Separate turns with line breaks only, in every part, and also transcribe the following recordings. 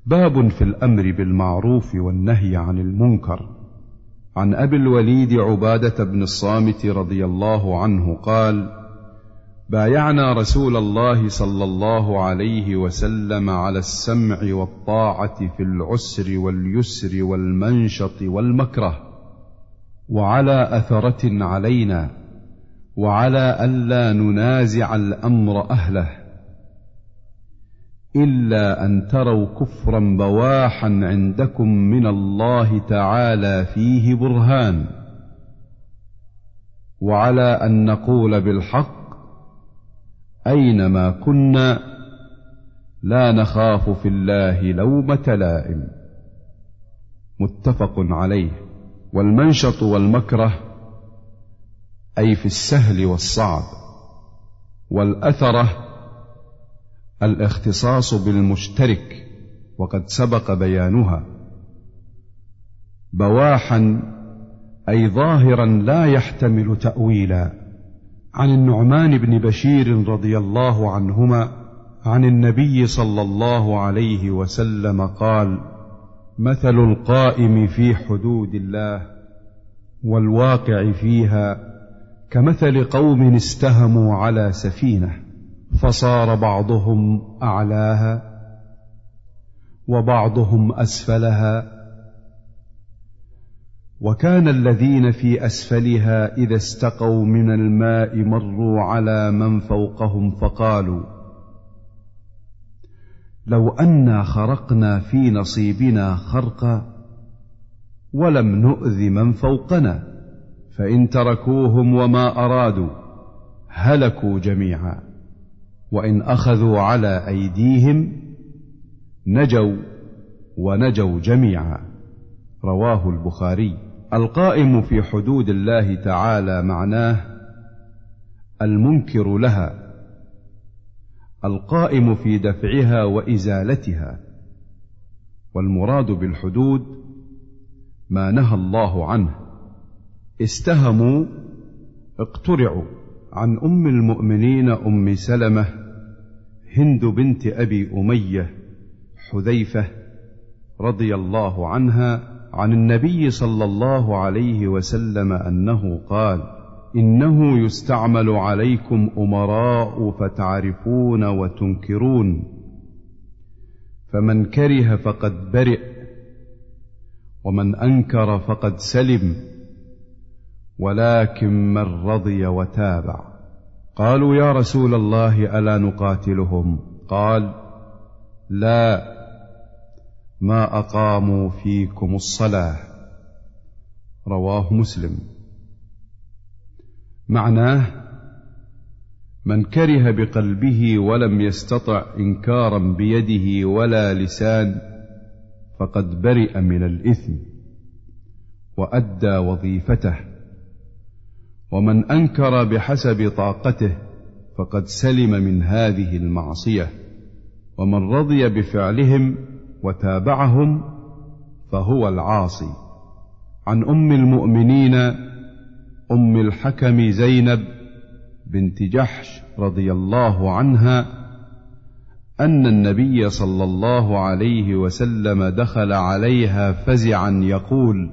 باب في الأمر بالمعروف والنهي عن المنكر. عن أبي الوليد عبادة بن الصامت رضي الله عنه قال: بايعنا رسول الله صلى الله عليه وسلم على السمع والطاعة في العسر واليسر والمنشط والمكره، وعلى أثرة علينا، وعلى ألا ننازع الأمر أهله، إلا أن تروا كفرا بواحا عندكم من الله تعالى فيه برهان، وعلى أن نقول بالحق أينما كنا لا نخاف في الله لومة لائم. متفق عليه. والمنشط والمكره أي في السهل والصعب. والأثرة الاختصاص بالمشترك، وقد سبق بيانها. بواحا أي ظاهرا لا يحتمل تأويلا. عن النعمان بن بشير رضي الله عنهما عن النبي صلى الله عليه وسلم قال: مثل القائم في حدود الله والواقع فيها كمثل قوم استهموا على سفينة، فصار بعضهم أعلاها وبعضهم أسفلها، وكان الذين في أسفلها إذا استقوا من الماء مروا على من فوقهم فقالوا: لو أنا خرقنا في نصيبنا خرقا ولم نؤذ من فوقنا، فإن تركوهم وما أرادوا هلكوا جميعا، وإن أخذوا على أيديهم نجوا ونجوا جميعا. رواه البخاري. القائم في حدود الله تعالى معناه المنكر لها، القائم في دفعها وإزالتها. والمراد بالحدود ما نهى الله عنه. استهموا اقترعوا. عن أم المؤمنين أم سلمة هند بنت أبي أمية حذيفة رضي الله عنها عن النبي صلى الله عليه وسلم أنه قال: إنه يستعمل عليكم أمراء فتعرفون وتنكرون، فمن كره فقد برئ، ومن أنكر فقد سلم، ولكن من رضي وتابع. قالوا: يا رسول الله ألا نقاتلهم؟ قال: لا، ما أقاموا فيكم الصلاة. رواه مسلم. معناه: من كره بقلبه ولم يستطع إنكارا بيده ولا لسان فقد برئ من الإثم وأدى وظيفته، ومن أنكر بحسب طاقته فقد سلم من هذه المعصية، ومن رضي بفعلهم وتابعهم فهو العاصي. عن أم المؤمنين أم الحكم زينب بنت جحش رضي الله عنها أن النبي صلى الله عليه وسلم دخل عليها فزعا يقول: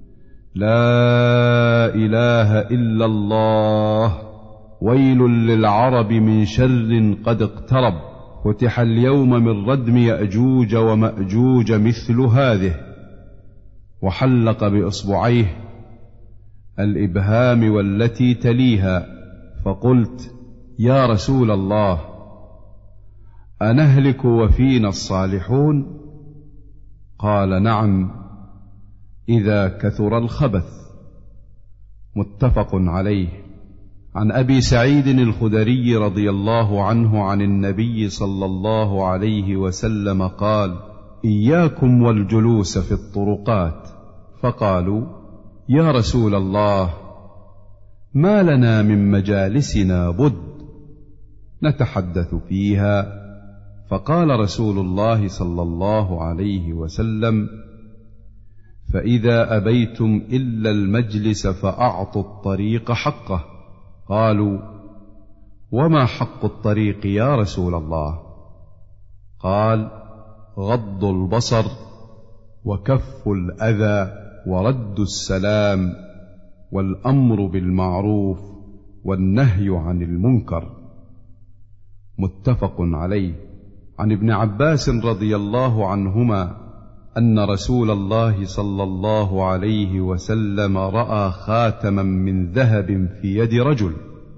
لا إله إلا الله، ويل للعرب من شر قد اقترب، فتح اليوم من ردم يأجوج ومأجوج مثل هذه. وحلق بإصبعيه الإبهام والتي تليها، فقلت: يا رسول الله، أنهلك وفينا الصالحون؟ قال: نعم، إذا كثر الخبث. متفق عليه. عن أبي سعيد الخدري رضي الله عنه عن النبي صلى الله عليه وسلم قال: إياكم والجلوس في الطرقات. فقالوا: يا رسول الله، ما لنا من مجالسنا بد نتحدث فيها. فقال رسول الله صلى الله عليه وسلم: فإذا أبيتم إلا المجلس فأعطوا الطريق حقه. قالوا: وما حق الطريق يا رسول الله؟ قال: غض البصر وكف الأذى ورد السلام والأمر بالمعروف والنهي عن المنكر. متفق عليه. عن ابن عباس رضي الله عنهما أن رسول الله صلى الله عليه وسلم رأى خاتما من ذهب في يد رجل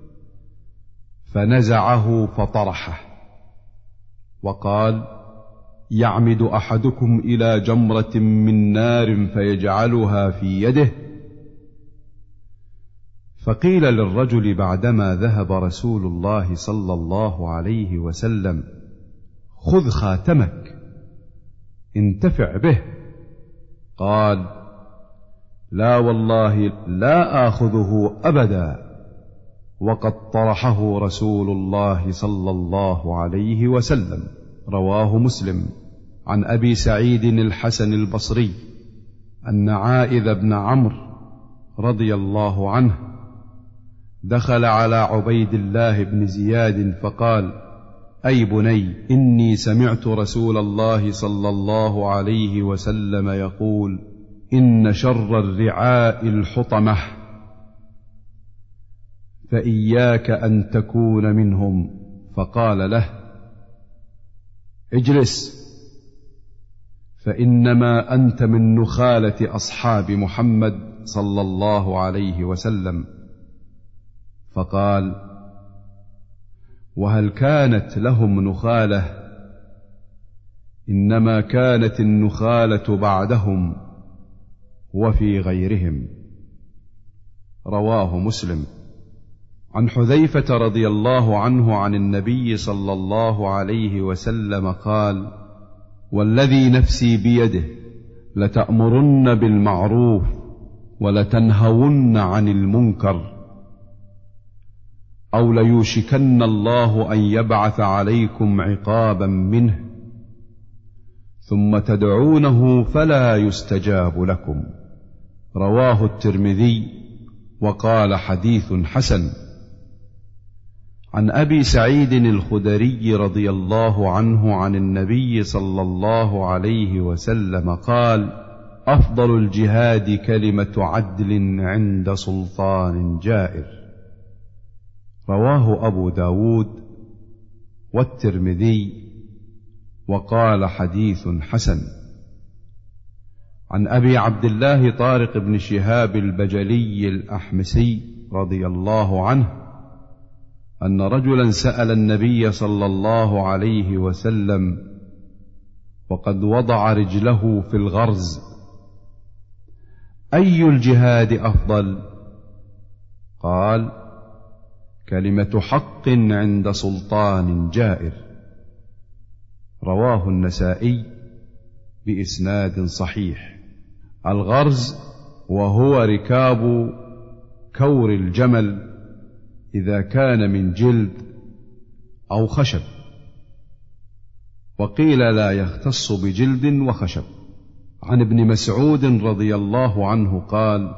فنزعه فطرحه وقال: يعمد أحدكم إلى جمرة من نار فيجعلها في يده؟ فقيل للرجل بعدما ذهب رسول الله صلى الله عليه وسلم: خذ خاتمك انتفع به. قال: لا والله لا آخذه أبدا، وقد طرحه رسول الله صلى الله عليه وسلم. رواه مسلم. عن أبي سعيد الحسن البصري أن عائذ بن عمرو رضي الله عنه دخل على عبيد الله بن زياد فقال: أي بني، إني سمعت رسول الله صلى الله عليه وسلم يقول: إن شر الرعاء الحطمة، فإياك أن تكون منهم. فقال له: اجلس، فإنما أنت من نخالة أصحاب محمد صلى الله عليه وسلم. فقال: وهل كانت لهم نخالة؟ إنما كانت النخالة بعدهم وفي غيرهم. رواه مسلم. عن حذيفة رضي الله عنه عن النبي صلى الله عليه وسلم قال: والذي نفسي بيده لتأمرن بالمعروف ولتنهون عن المنكر، أو ليوشكن الله أن يبعث عليكم عقابا منه ثم تدعونه فلا يستجاب لكم. رواه الترمذي وقال: حديث حسن. عن أبي سعيد الخدري رضي الله عنه عن النبي صلى الله عليه وسلم قال: أفضل الجهاد كلمة عدل عند سلطان جائر. رواه أبو داود والترمذي وقال: حديث حسن. عن أبي عبد الله طارق بن شهاب البجلي الأحمسي رضي الله عنه أن رجلا سأل النبي صلى الله عليه وسلم وقد وضع رجله في الغرز: أي الجهاد أفضل؟ قال: كلمة حق عند سلطان جائر. رواه النسائي بإسناد صحيح. الغرز وهو ركاب كور الجمل إذا كان من جلد أو خشب، وقيل لا يختص بجلد وخشب. عن ابن مسعود رضي الله عنه قال: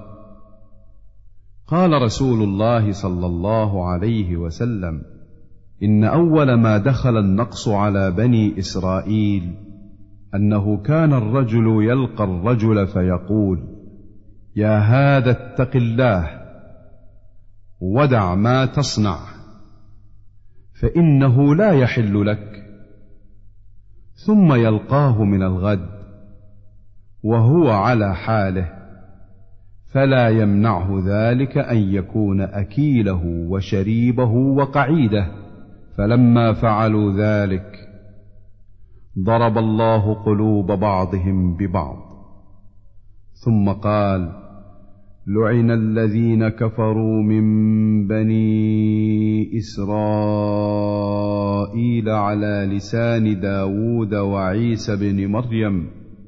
قال رسول الله صلى الله عليه وسلم: إن أول ما دخل النقص على بني إسرائيل أنه كان الرجل يلقى الرجل فيقول: يا هذا اتق الله ودع ما تصنع فإنه لا يحل لك، ثم يلقاه من الغد وهو على حاله، فلا يمنعه ذلك أن يكون أكيله وشريبه وقعيده. فلما فعلوا ذلك ضرب الله قلوب بعضهم ببعض. ثم قال: لعن الذين كفروا من بني إسرائيل على لسان داود وعيسى بن مريم،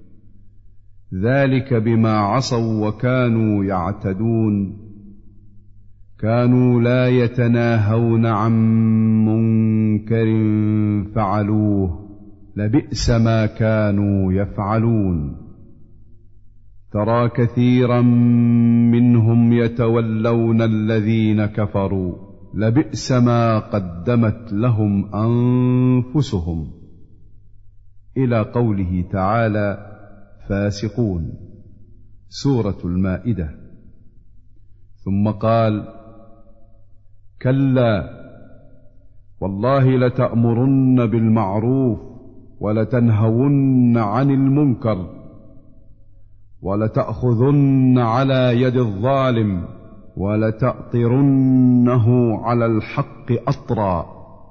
ذلك بما عصوا وكانوا يعتدون، كانوا لا يتناهون عن منكر فعلوه، لبئس ما كانوا يفعلون. ترى كثيرا منهم يتولون الذين كفروا، لبئس ما قدمت لهم أنفسهم. إلى قوله تعالى: فاسقون، سورة المائدة. ثم قال: كلا والله لتأمرن بالمعروف ولتنهون عن المنكر ولتأخذن على يد الظالم ولتأطرنه على الحق أطرا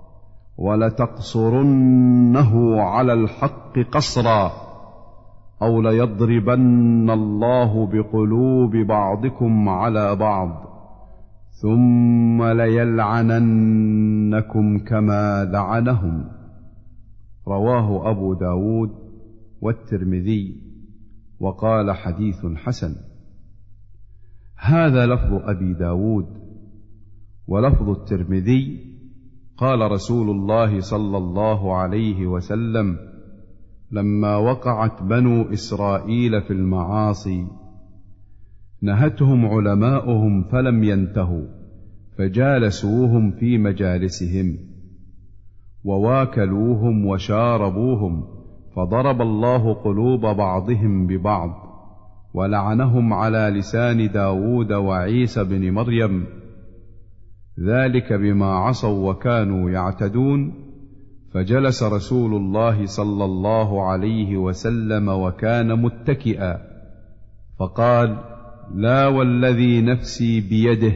ولتقصرنه على الحق قصرا أو ليضربن الله بقلوب بعضكم على بعض ثم ليلعننكم كما لعنهم. رواه أبو داود والترمذي وقال: حديث حسن. هذا لفظ أبي داود. ولفظ الترمذي: قال رسول الله صلى الله عليه وسلم: لما وقعت بنو إسرائيل في المعاصي نهتهم علماؤهم فلم ينتهوا، فجالسوهم في مجالسهم وواكلوهم وشاربوهم، فضرب الله قلوب بعضهم ببعض ولعنهم على لسان داود وعيسى بن مريم، ذلك بما عصوا وكانوا يعتدون. فجلس رسول الله صلى الله عليه وسلم وكان متكئا، فقال: لا والذي نفسي بيده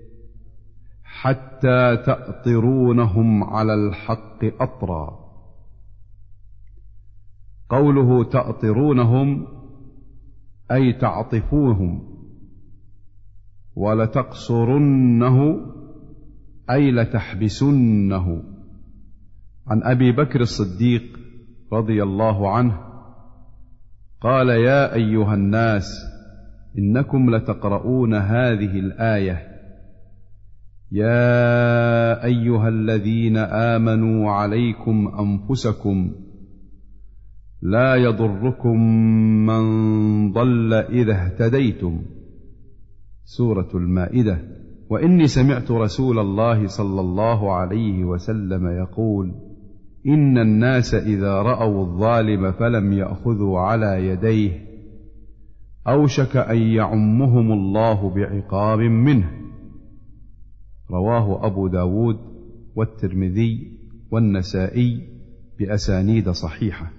حتى تأطرونهم على الحق أطرا. قوله تأطرونهم أي تعطفوهم، ولتقصرنه أي لتحبسنه. عن أبي بكر الصديق رضي الله عنه قال: يا أيها الناس إنكم لتقرؤون هذه الآية: يا أيها الذين آمنوا عليكم أنفسكم لا يضركم من ضل إذا اهتديتم، سورة المائدة. وإني سمعت رسول الله صلى الله عليه وسلم يقول: إن الناس إذا رأوا الظالم فلم يأخذوا على يديه أوشك أن يعمهم الله بعقاب منه. رواه أبو داود والترمذي والنسائي بأسانيد صحيحة.